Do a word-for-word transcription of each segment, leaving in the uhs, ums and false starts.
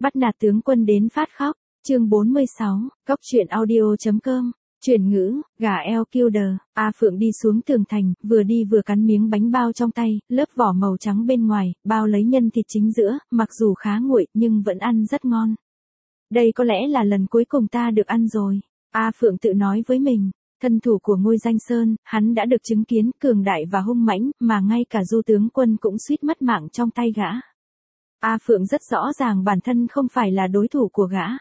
Bắt nạt tướng quân đến phát khóc, chương bốn mươi sáu, Cóc truyện audio.com, chuyển ngữ, gà eo killer, A Phượng đi xuống tường thành, vừa đi vừa cắn miếng bánh bao trong tay, lớp vỏ màu trắng bên ngoài, bao lấy nhân thịt chính giữa, mặc dù khá nguội nhưng vẫn ăn rất ngon. Đây có lẽ là lần cuối cùng ta được ăn rồi, A Phượng tự nói với mình. Thân thủ của Ngôi Danh Sơn, hắn đã được chứng kiến cường đại và hung mãnh, mà ngay cả Du tướng quân cũng suýt mất mạng trong tay gã. A Phượng rất rõ ràng bản thân không phải là đối thủ của gã.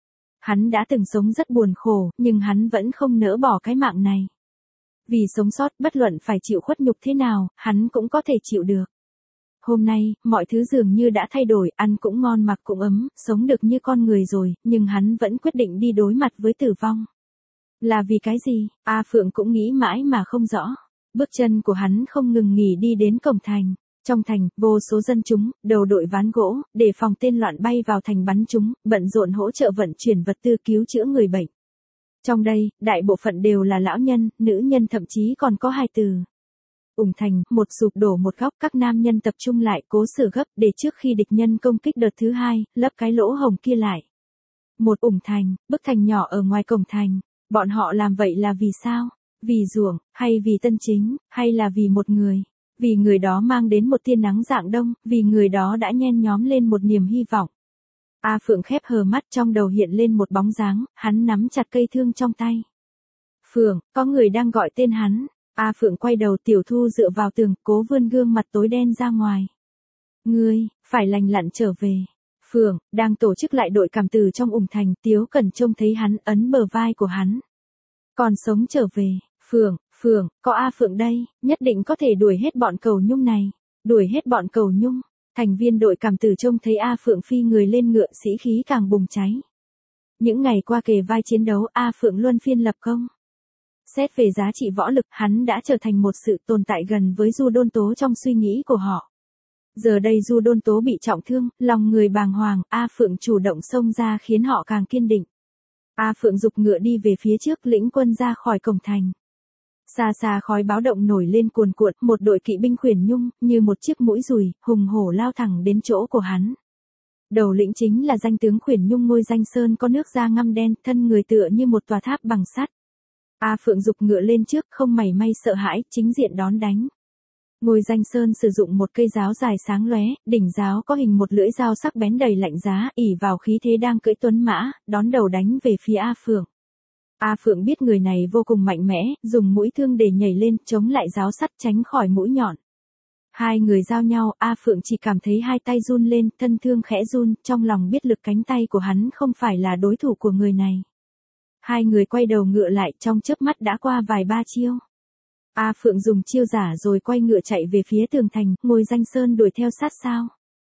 Hắn đã từng sống rất buồn khổ, nhưng hắn vẫn không nỡ bỏ cái mạng này. Vì sống sót, bất luận phải chịu khuất nhục thế nào, hắn cũng có thể chịu được. Hôm nay, mọi thứ dường như đã thay đổi, ăn cũng ngon mặc cũng ấm, sống được như con người rồi, nhưng hắn vẫn quyết định đi đối mặt với tử vong. Là vì cái gì? A Phượng cũng nghĩ mãi mà không rõ. Bước chân của hắn không ngừng nghỉ đi đến cổng thành. Trong thành, vô số dân chúng, đầu đội ván gỗ, để phòng tên loạn bay vào thành bắn chúng, bận rộn hỗ trợ vận chuyển vật tư cứu chữa người bệnh. Trong đây, đại bộ phận đều là lão nhân, nữ nhân thậm chí còn có hài tử. Ủng thành, một sụp đổ một góc, các nam nhân tập trung lại cố sửa gấp để trước khi địch nhân công kích đợt thứ hai, lấp cái lỗ hổng kia lại. Một Ủng thành, bức thành nhỏ ở ngoài cổng thành. Bọn họ làm vậy là vì sao? Vì ruộng, hay vì Tân Chính, hay là vì một người? Vì người đó mang đến một tia nắng rạng đông, vì người đó đã nhen nhóm lên một niềm hy vọng. A Phượng khép hờ mắt, trong đầu hiện lên một bóng dáng, hắn nắm chặt cây thương trong tay. Phượng, có người đang gọi tên hắn. A Phượng quay đầu, Tiểu Thu dựa vào tường, cố vươn gương mặt tối đen ra ngoài. Ngươi, phải lành lặn trở về. Phượng, đang tổ chức lại đội cảm tử trong Ủng thành, Tiếu Cẩn trông thấy hắn, ấn bờ vai của hắn. Còn sống trở về, Phượng, Phượng, có A Phượng đây, nhất định có thể đuổi hết bọn cầu nhung này, đuổi hết bọn cầu nhung. Thành viên đội cảm tử trông thấy A Phượng phi người lên ngựa, sĩ khí càng bùng cháy. Những ngày qua kề vai chiến đấu, A Phượng luân phiên lập công. Xét về giá trị võ lực, hắn đã trở thành một sự tồn tại gần với Du Đôn Tố trong suy nghĩ của họ. Giờ đây Du Đôn Tố bị trọng thương, lòng người bàng hoàng, A Phượng chủ động xông ra khiến họ càng kiên định. A Phượng giục ngựa đi về phía trước, lĩnh quân ra khỏi cổng thành. Xa xa khói báo động nổi lên cuồn cuộn, một đội kỵ binh khuyển nhung, như một chiếc mũi dùi, hùng hổ lao thẳng đến chỗ của hắn. Đầu lĩnh chính là danh tướng khuyển nhung Ngôi Danh Sơn, có nước da ngăm đen, thân người tựa như một tòa tháp bằng sắt. A Phượng giục ngựa lên trước, không mảy may sợ hãi, chính diện đón đánh. Ngôi Danh Sơn sử dụng một cây giáo dài sáng lóe, đỉnh giáo có hình một lưỡi dao sắc bén đầy lạnh giá, ỷ vào khí thế đang cưỡi tuấn mã, đón đầu đánh về phía A Phượng. A Phượng biết người này vô cùng mạnh mẽ, dùng mũi thương để nhảy lên, chống lại giáo sắt, tránh khỏi mũi nhọn. Hai người giao nhau, A Phượng chỉ cảm thấy hai tay run lên, thân thương khẽ run, trong lòng biết lực cánh tay của hắn không phải là đối thủ của người này. Hai người quay đầu ngựa lại, trong chớp mắt đã qua vài ba chiêu. A Phượng dùng chiêu giả rồi quay ngựa chạy về phía tường thành, Ngôi Danh Sơn đuổi theo sát sao.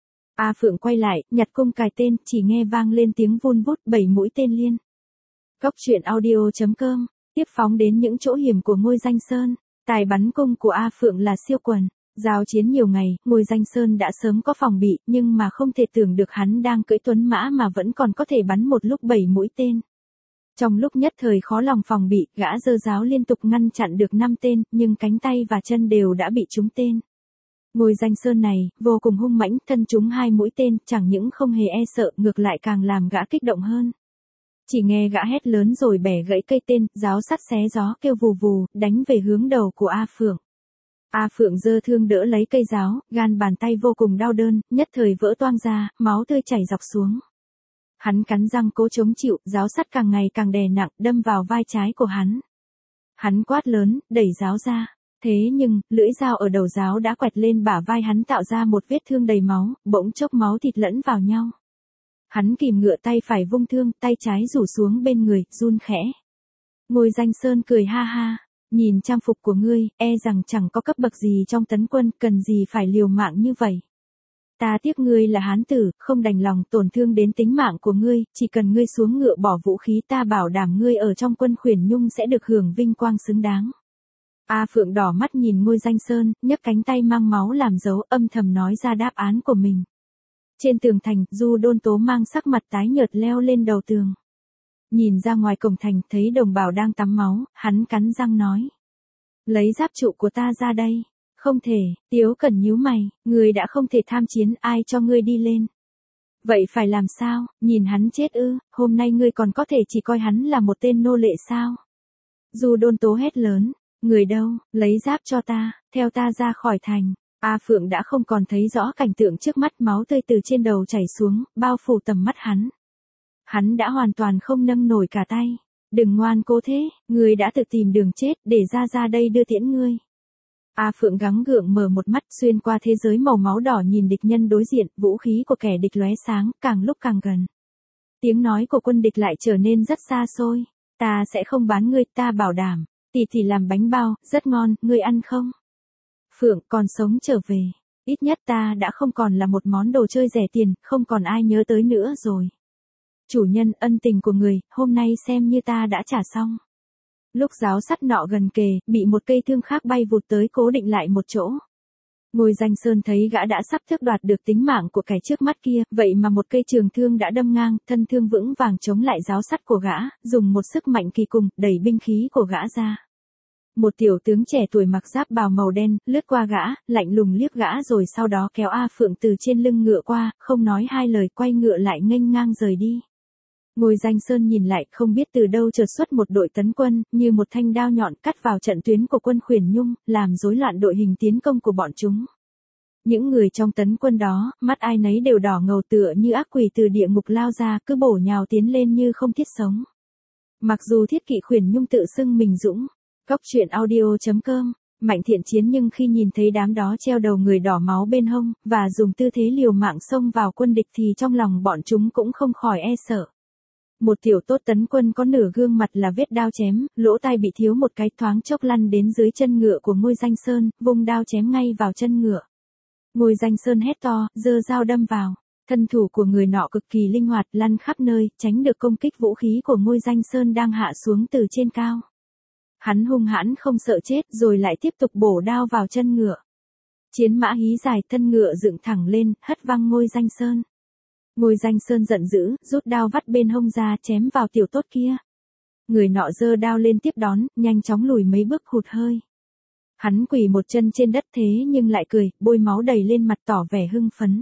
A Phượng quay lại, nhặt cung cài tên, chỉ nghe vang lên tiếng vun vút, bảy mũi tên liên. Cóc truyện audio.com, tiếp phóng đến những chỗ hiểm của Ngôi Danh Sơn. Tài bắn cung của A Phượng là siêu quần. Giao chiến nhiều ngày, Ngôi Danh Sơn đã sớm có phòng bị, nhưng mà không thể tưởng được hắn đang cưỡi tuấn mã mà vẫn còn có thể bắn một lúc bảy mũi tên. Trong lúc nhất thời khó lòng phòng bị, gã giơ giáo liên tục ngăn chặn được năm tên, nhưng cánh tay và chân đều đã bị trúng tên. Ngôi Danh Sơn này, vô cùng hung mãnh, thân trúng hai mũi tên, chẳng những không hề e sợ, ngược lại càng làm gã kích động hơn. Chỉ nghe gã hét lớn rồi bẻ gãy cây tên, giáo sắt xé gió kêu vù vù, đánh về hướng đầu của A Phượng. A Phượng giơ thương đỡ lấy cây giáo, gan bàn tay vô cùng đau đớn, nhất thời vỡ toang ra, máu tươi chảy dọc xuống. Hắn cắn răng cố chống chịu, giáo sắt càng ngày càng đè nặng, đâm vào vai trái của hắn. Hắn quát lớn, đẩy giáo ra. Thế nhưng, lưỡi dao ở đầu giáo đã quẹt lên bả vai hắn, tạo ra một vết thương đầy máu, bỗng chốc máu thịt lẫn vào nhau. Hắn kìm ngựa, tay phải vung thương, tay trái rủ xuống bên người, run khẽ. Ngôi Danh Sơn cười ha ha, nhìn trang phục của ngươi, e rằng chẳng có cấp bậc gì trong tấn quân, cần gì phải liều mạng như vậy. Ta tiếc ngươi là hán tử, không đành lòng tổn thương đến tính mạng của ngươi, chỉ cần ngươi xuống ngựa bỏ vũ khí, ta bảo đảm ngươi ở trong quân khuyển nhung sẽ được hưởng vinh quang xứng đáng. A Phượng đỏ mắt nhìn Ngôi Danh Sơn, nhấc cánh tay mang máu làm dấu, âm thầm nói ra đáp án của mình. Trên tường thành, Du Đôn Tố mang sắc mặt tái nhợt leo lên đầu tường. Nhìn ra ngoài cổng thành, thấy đồng bào đang tắm máu, hắn cắn răng nói. Lấy giáp trụ của ta ra đây. Không thể, Tiếu Cẩn nhíu mày, ngươi đã không thể tham chiến, ai cho ngươi đi lên. Vậy phải làm sao, nhìn hắn chết ư, hôm nay ngươi còn có thể chỉ coi hắn là một tên nô lệ sao? Du Đôn Tố hét lớn, người đâu, lấy giáp cho ta, theo ta ra khỏi thành. A Phượng đã không còn thấy rõ cảnh tượng trước mắt, máu tươi từ trên đầu chảy xuống, bao phủ tầm mắt hắn. Hắn đã hoàn toàn không nâng nổi cả tay. Đừng ngoan cố thế, ngươi đã tự tìm đường chết, để ra ra đây đưa tiễn ngươi. A Phượng gắng gượng mở một mắt, xuyên qua thế giới màu máu đỏ nhìn địch nhân đối diện, vũ khí của kẻ địch lóe sáng, càng lúc càng gần. Tiếng nói của quân địch lại trở nên rất xa xôi. Ta sẽ không bán ngươi, ta bảo đảm. Tỷ tỷ làm bánh bao, rất ngon, ngươi ăn không? Phượng còn sống trở về. Ít nhất ta đã không còn là một món đồ chơi rẻ tiền, không còn ai nhớ tới nữa rồi. Chủ nhân, ân tình của người, hôm nay xem như ta đã trả xong. Lúc giáo sắt nọ gần kề, bị một cây thương khác bay vụt tới cố định lại một chỗ. Ngôi Danh Sơn thấy gã đã sắp tước đoạt được tính mạng của kẻ trước mắt kia, vậy mà một cây trường thương đã đâm ngang, thân thương vững vàng chống lại giáo sắt của gã, dùng một sức mạnh kỳ cùng, đẩy binh khí của gã ra. Một tiểu tướng trẻ tuổi mặc giáp bào màu đen, lướt qua gã, lạnh lùng liếc gã rồi sau đó kéo A Phượng từ trên lưng ngựa qua, không nói hai lời quay ngựa lại nghênh ngang rời đi. Ngôi Danh Sơn nhìn lại, không biết từ đâu chợt xuất một đội tấn quân, như một thanh đao nhọn cắt vào trận tuyến của quân Khuyển Nhung, làm rối loạn đội hình tiến công của bọn chúng. Những người trong tấn quân đó, mắt ai nấy đều đỏ ngầu tựa như ác quỷ từ địa ngục lao ra, cứ bổ nhào tiến lên như không thiết sống. Mặc dù thiết kỵ Khuyển Nhung tự xưng mình dũng, Góc truyện audio chấm com, mạnh thiện chiến, nhưng khi nhìn thấy đám đó treo đầu người đỏ máu bên hông, và dùng tư thế liều mạng xông vào quân địch thì trong lòng bọn chúng cũng không khỏi e sợ. Một tiểu tốt tấn quân có nửa gương mặt là vết đao chém, lỗ tai bị thiếu một cái, thoáng chốc lăn đến dưới chân ngựa của Ngôi Danh Sơn, vung đao chém ngay vào chân ngựa. Ngôi Danh Sơn hét to, giơ dao đâm vào. Thân thủ của người nọ cực kỳ linh hoạt, lăn khắp nơi, tránh được công kích vũ khí của Ngôi Danh Sơn đang hạ xuống từ trên cao. Hắn hung hãn không sợ chết, rồi lại tiếp tục bổ đao vào chân ngựa. Chiến mã hí dài, thân ngựa dựng thẳng lên, hất văng Ngôi Danh Sơn. Ngôi Danh Sơn giận dữ, rút đao vắt bên hông ra, chém vào tiểu tốt kia. Người nọ giơ đao lên tiếp đón, nhanh chóng lùi mấy bước, hụt hơi. Hắn quỳ một chân trên đất thế nhưng lại cười, bôi máu đầy lên mặt, tỏ vẻ hưng phấn.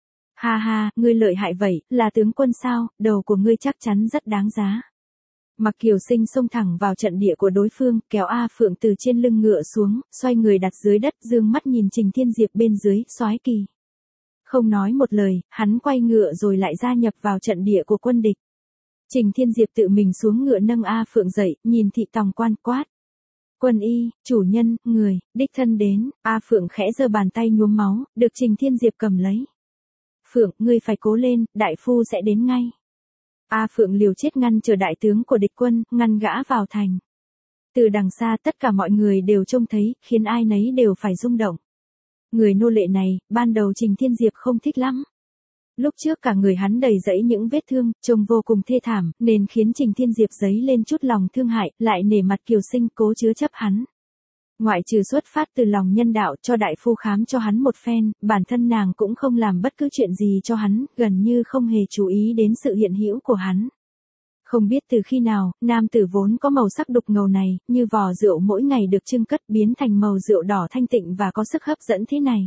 Ha ha, ngươi lợi hại vậy, là tướng quân sao, đầu của ngươi chắc chắn rất đáng giá. Mặc Kiều Sinh xông thẳng vào trận địa của đối phương, kéo A Phượng từ trên lưng ngựa xuống, xoay người đặt dưới đất, dương mắt nhìn Trình Thiên Diệp bên dưới, soái kỳ. Không nói một lời, hắn quay ngựa rồi lại gia nhập vào trận địa của quân địch. Trình Thiên Diệp tự mình xuống ngựa nâng A Phượng dậy, nhìn thị tòng quan quát. Quân y, chủ nhân, người, đích thân đến. A Phượng khẽ giơ bàn tay nhuốm máu, được Trình Thiên Diệp cầm lấy. Phượng, ngươi phải cố lên, đại phu sẽ đến ngay. A Phượng liều chết ngăn chờ đại tướng của địch quân, ngăn gã vào thành. Từ đằng xa tất cả mọi người đều trông thấy, khiến ai nấy đều phải rung động. Người nô lệ này, ban đầu Trình Thiên Diệp không thích lắm. Lúc trước cả người hắn đầy rẫy những vết thương, trông vô cùng thê thảm, nên khiến Trình Thiên Diệp dấy lên chút lòng thương hại, lại nể mặt Kiều Sinh cố chứa chấp hắn. Ngoại trừ xuất phát từ lòng nhân đạo cho đại phu khám cho hắn một phen, bản thân nàng cũng không làm bất cứ chuyện gì cho hắn, gần như không hề chú ý đến sự hiện hữu của hắn. Không biết từ khi nào, nam tử vốn có màu sắc đục ngầu này, như vò rượu mỗi ngày được trưng cất, biến thành màu rượu đỏ thanh tịnh và có sức hấp dẫn thế này.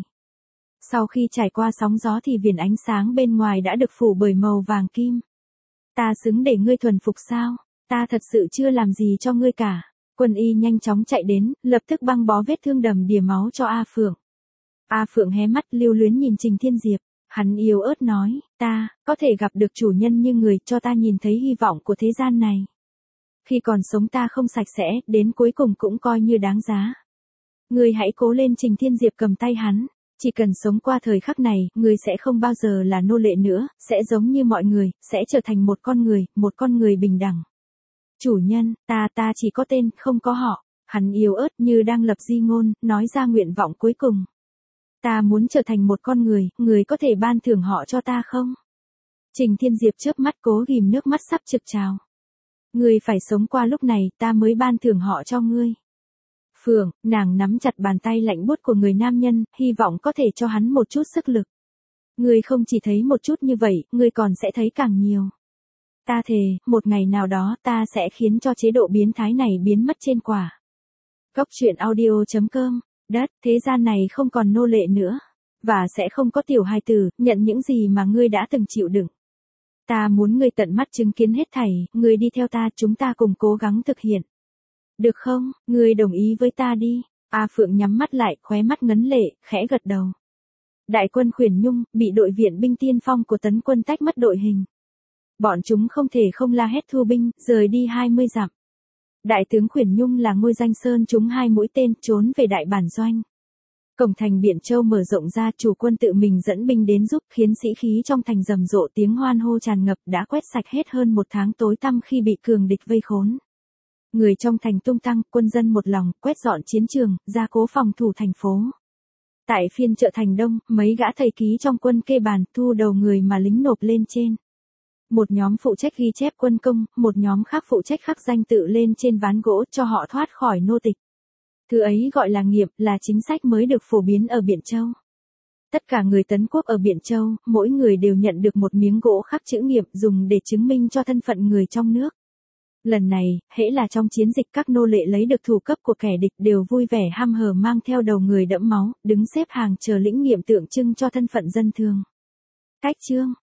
Sau khi trải qua sóng gió thì viền ánh sáng bên ngoài đã được phủ bởi màu vàng kim. Ta xứng để ngươi thuần phục sao? Ta thật sự chưa làm gì cho ngươi cả. Quân y nhanh chóng chạy đến, lập tức băng bó vết thương đầm đìa máu cho A Phượng. A Phượng hé mắt lưu luyến nhìn Trình Thiên Diệp. Hắn yếu ớt nói, ta, có thể gặp được chủ nhân như người, cho ta nhìn thấy hy vọng của thế gian này. Khi còn sống ta không sạch sẽ, đến cuối cùng cũng coi như đáng giá. Ngươi hãy cố lên. Trình Thiên Diệp cầm tay hắn. Chỉ cần sống qua thời khắc này, ngươi sẽ không bao giờ là nô lệ nữa, sẽ giống như mọi người, sẽ trở thành một con người, một con người bình đẳng. Chủ nhân, ta ta chỉ có tên, không có họ. Hắn yếu ớt như đang lập di ngôn, nói ra nguyện vọng cuối cùng. Ta muốn trở thành một con người, người có thể ban thưởng họ cho ta không? Trình Thiên Diệp chớp mắt cố ghim nước mắt sắp trực trào. Ngươi phải sống qua lúc này, ta mới ban thưởng họ cho ngươi. Phượng, nàng nắm chặt bàn tay lạnh buốt của người nam nhân, hy vọng có thể cho hắn một chút sức lực. Ngươi không chỉ thấy một chút như vậy, ngươi còn sẽ thấy càng nhiều. Ta thề, một ngày nào đó ta sẽ khiến cho chế độ biến thái này biến mất trên quả. Góc truyện audio chấm com. Đất, thế gian này không còn nô lệ nữa. và sẽ không có tiểu hài tử, nhận những gì mà ngươi đã từng chịu đựng. Ta muốn ngươi tận mắt chứng kiến hết thảy, ngươi đi theo ta, chúng ta cùng cố gắng thực hiện. Được không, ngươi đồng ý với ta đi. A Phượng nhắm mắt lại, khóe mắt ngấn lệ, khẽ gật đầu. Đại quân Khuyển Nhung, bị đội viện binh tiên phong của Tấn quân tách mất đội hình. Bọn chúng không thể không la hét thu binh, rời đi hai mươi dặm. Đại tướng Khuyển Nhung là Ngôi Danh Sơn trúng hai mũi tên, trốn về đại bản doanh. Cổng thành Biện Châu mở rộng ra, chủ quân tự mình dẫn binh đến giúp, khiến sĩ khí trong thành rầm rộ, tiếng hoan hô tràn ngập, đã quét sạch hết hơn một tháng tối tăm khi bị cường địch vây khốn. Người trong thành tung tăng, quân dân một lòng, quét dọn chiến trường, gia cố phòng thủ thành phố. Tại phiên chợ thành Đông, mấy gã thầy ký trong quân kê bàn, thu đầu người mà lính nộp lên trên. Một nhóm phụ trách ghi chép quân công, một nhóm khác phụ trách khắc danh tự lên trên ván gỗ cho họ thoát khỏi nô tịch. Thứ ấy gọi là nghiệp, là chính sách mới được phổ biến ở Biện Châu. Tất cả người Tấn quốc ở Biện Châu, mỗi người đều nhận được một miếng gỗ khắc chữ nghiệp dùng để chứng minh cho thân phận người trong nước. Lần này, hễ là trong chiến dịch các nô lệ lấy được thủ cấp của kẻ địch đều vui vẻ hăm hở mang theo đầu người đẫm máu, đứng xếp hàng chờ lĩnh nghiệm tượng trưng cho thân phận dân thường. Cách chương